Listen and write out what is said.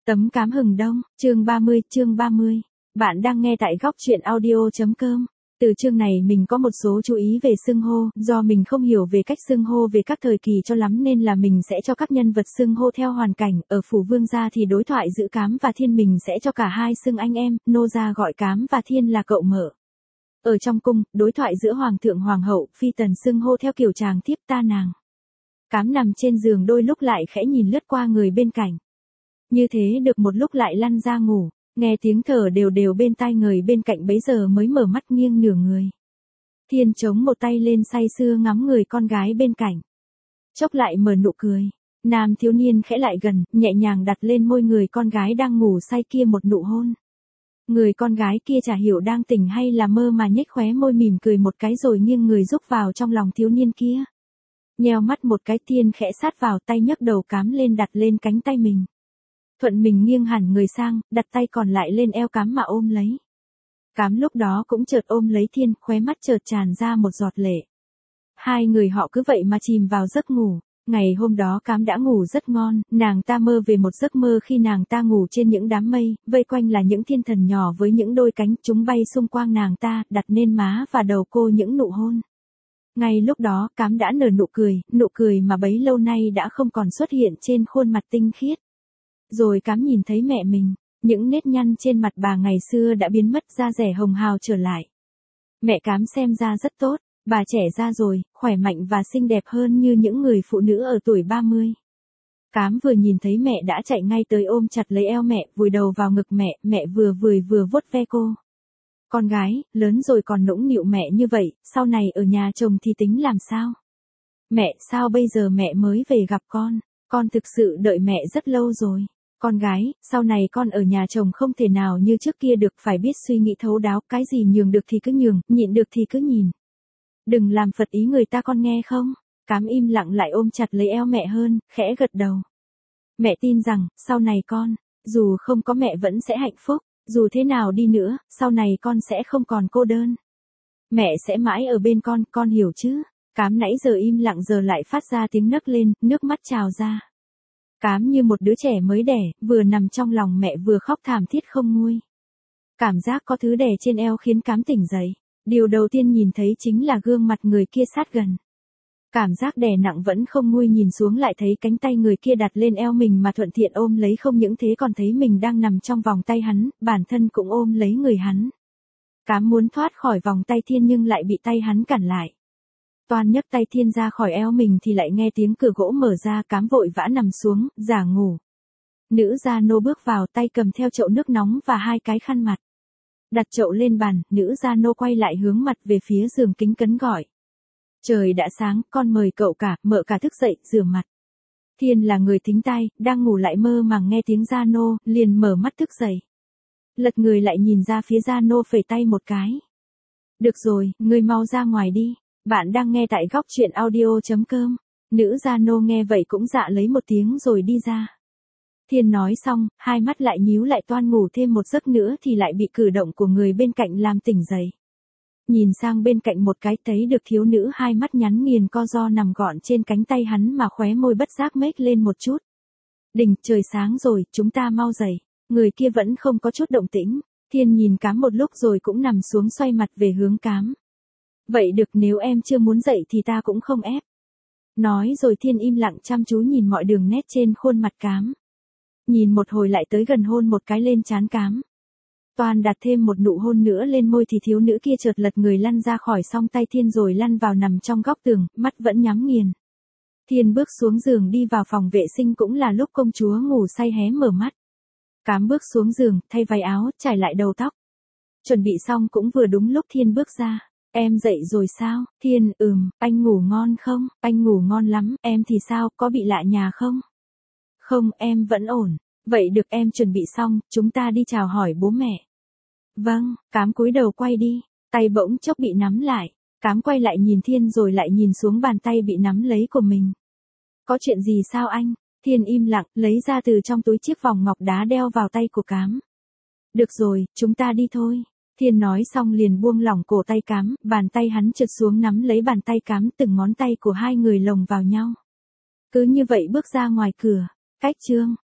Tấm cám hừng đông, chương 30. Bạn đang nghe tại góc truyện audio.com. Từ chương này mình có một số chú ý về xưng hô, do mình không hiểu về cách xưng hô về các thời kỳ cho lắm nên là mình sẽ cho các nhân vật xưng hô theo hoàn cảnh. Ở phủ Vương gia thì đối thoại giữa Cám và Thiên mình sẽ cho cả hai xưng anh em, nô gia gọi Cám và Thiên là cậu mở. Ở trong cung, đối thoại giữa hoàng thượng hoàng hậu, phi tần xưng hô theo kiểu chàng thiếp ta nàng. Cám nằm trên giường đôi lúc lại khẽ nhìn lướt qua người bên cạnh. Như thế được một lúc lại lăn ra ngủ, nghe tiếng thở đều đều bên tai người bên cạnh bấy giờ mới mở mắt nghiêng nửa người. Thiên chống một tay lên say sưa ngắm người con gái bên cạnh. Chốc lại mở nụ cười, nam thiếu niên khẽ lại gần, nhẹ nhàng đặt lên môi người con gái đang ngủ say kia một nụ hôn. Người con gái kia chả hiểu đang tỉnh hay là mơ mà nhếch khóe môi mỉm cười một cái rồi nghiêng người rúc vào trong lòng thiếu niên kia. Nheo mắt một cái, Thiên khẽ sát vào tay nhấc đầu Cám lên đặt lên cánh tay mình. Thuận mình nghiêng hẳn người sang, đặt tay còn lại lên eo Cám mà ôm lấy. Cám lúc đó cũng chợt ôm lấy Thiên, khóe mắt chợt tràn ra một giọt lệ. Hai người họ cứ vậy mà chìm vào giấc ngủ. Ngày hôm đó Cám đã ngủ rất ngon, nàng ta mơ về một giấc mơ khi nàng ta ngủ trên những đám mây, vây quanh là những thiên thần nhỏ với những đôi cánh, chúng bay xung quanh nàng ta, đặt lên má và đầu cô những nụ hôn. Ngay lúc đó Cám đã nở nụ cười mà bấy lâu nay đã không còn xuất hiện trên khuôn mặt tinh khiết. Rồi Cám nhìn thấy mẹ mình, những nếp nhăn trên mặt bà ngày xưa đã biến mất, da dẻ hồng hào trở lại. Mẹ Cám xem ra rất tốt, bà trẻ ra rồi, khỏe mạnh và xinh đẹp hơn như những người phụ nữ ở tuổi 30. Cám vừa nhìn thấy mẹ đã chạy ngay tới ôm chặt lấy eo mẹ, vùi đầu vào ngực mẹ vừa vui vừa vuốt ve cô. Con gái, lớn rồi còn nũng nịu mẹ như vậy, sau này ở nhà chồng thì tính làm sao? Mẹ, sao bây giờ mẹ mới về gặp con thực sự đợi mẹ rất lâu rồi. Con gái, sau này con ở nhà chồng không thể nào như trước kia được, phải biết suy nghĩ thấu đáo, cái gì nhường được thì cứ nhường, nhịn được thì cứ nhìn. Đừng làm phật ý người ta, con nghe không? Cám im lặng lại ôm chặt lấy eo mẹ hơn, khẽ gật đầu. Mẹ tin rằng, sau này con, dù không có mẹ vẫn sẽ hạnh phúc. Dù thế nào đi nữa, sau này con sẽ không còn cô đơn. Mẹ sẽ mãi ở bên con hiểu chứ? Cám nãy giờ im lặng giờ lại phát ra tiếng nấc lên, nước mắt trào ra. Cám như một đứa trẻ mới đẻ, vừa nằm trong lòng mẹ vừa khóc thảm thiết không nguôi. Cảm giác có thứ đè trên eo khiến Cám tỉnh dậy. Điều đầu tiên nhìn thấy chính là gương mặt người kia sát gần. Cảm giác đè nặng vẫn không nguôi, nhìn xuống lại thấy cánh tay người kia đặt lên eo mình mà thuận tiện ôm lấy, không những thế còn thấy mình đang nằm trong vòng tay hắn, bản thân cũng ôm lấy người hắn. Cám muốn thoát khỏi vòng tay Thiên nhưng lại bị tay hắn cản lại. Toan nhấc tay Thiên ra khỏi eo mình thì lại nghe tiếng cửa gỗ mở ra, Cám vội vã nằm xuống, giả ngủ. Nữ gia nô bước vào, tay cầm theo chậu nước nóng và hai cái khăn mặt. Đặt chậu lên bàn, nữ gia nô quay lại hướng mặt về phía giường kính cấn gọi. Trời đã sáng, con mời cậu cả, mợ cả thức dậy, rửa mặt. Thiên là người thính tai, đang ngủ lại mơ màng nghe tiếng gia nô, liền mở mắt thức dậy. Lật người lại nhìn ra phía gia nô, phẩy tay một cái. Được rồi, ngươi mau ra ngoài đi, bạn đang nghe tại góc truyện audio.com. Nữ gia nô nghe vậy cũng dạ lấy một tiếng rồi đi ra. Thiên nói xong, hai mắt lại nhíu lại toan ngủ thêm một giấc nữa thì lại bị cử động của người bên cạnh làm tỉnh dậy. Nhìn sang bên cạnh một cái thấy được thiếu nữ hai mắt nhắn nghiền co ro nằm gọn trên cánh tay hắn mà khóe môi bất giác mếch lên một chút. Đình, trời sáng rồi, chúng ta mau dậy. Người kia vẫn không có chút động tĩnh. Thiên nhìn Cám một lúc rồi cũng nằm xuống xoay mặt về hướng Cám. Vậy được, nếu em chưa muốn dậy thì ta cũng không ép. Nói rồi Thiên im lặng chăm chú nhìn mọi đường nét trên khuôn mặt Cám. Nhìn một hồi lại tới gần hôn một cái lên trán Cám. Toàn đặt thêm một nụ hôn nữa lên môi thì thiếu nữ kia chợt lật người lăn ra khỏi song tay Thiên rồi lăn vào nằm trong góc tường, mắt vẫn nhắm nghiền. Thiên bước xuống giường đi vào phòng vệ sinh, cũng là lúc công chúa ngủ say hé mở mắt. Cám bước xuống giường, thay váy áo, trải lại đầu tóc. Chuẩn bị xong cũng vừa đúng lúc Thiên bước ra. Em dậy rồi sao? Thiên, anh ngủ ngon không? Anh ngủ ngon lắm, em thì sao, có bị lạ nhà không? Không, em vẫn ổn. Vậy được, em chuẩn bị xong, chúng ta đi chào hỏi bố mẹ. Vâng, Cám cúi đầu quay đi, tay bỗng chốc bị nắm lại. Cám quay lại nhìn Thiên rồi lại nhìn xuống bàn tay bị nắm lấy của mình. Có chuyện gì sao anh? Thiên im lặng, lấy ra từ trong túi chiếc vòng ngọc đá đeo vào tay của Cám. Được rồi, chúng ta đi thôi. Thiên nói xong liền buông lỏng cổ tay Cám, bàn tay hắn trượt xuống nắm lấy bàn tay Cám, từng ngón tay của hai người lồng vào nhau. Cứ như vậy bước ra ngoài cửa. Cách chương